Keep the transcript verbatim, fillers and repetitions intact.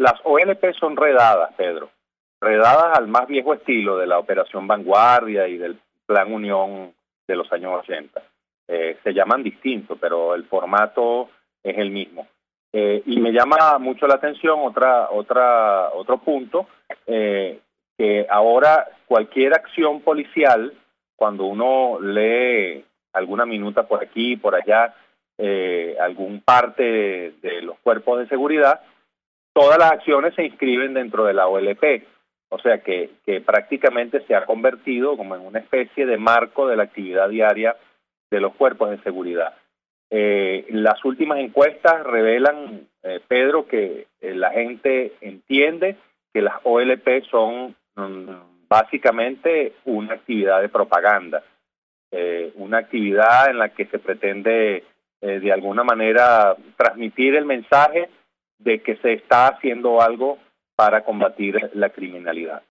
las O L P son redadas, Pedro, redadas al más viejo estilo de la Operación Vanguardia y del Plan Unión de los años ochenta. Eh, se llaman distintos, pero el formato es el mismo. Eh, y me llama mucho la atención otra, otra, otro punto, eh, que ahora cualquier acción policial, cuando uno lee alguna minuta por aquí, por allá, eh, algún parte de, de los cuerpos de seguridad, todas las acciones se inscriben dentro de la O L P. O sea que, que prácticamente se ha convertido como en una especie de marco de la actividad diaria de los cuerpos de seguridad. Eh, las últimas encuestas revelan, eh, Pedro, que eh, la gente entiende que las O L P son mm, básicamente una actividad de propaganda, eh, una actividad en la que se pretende eh, de alguna manera transmitir el mensaje de que se está haciendo algo para combatir la criminalidad.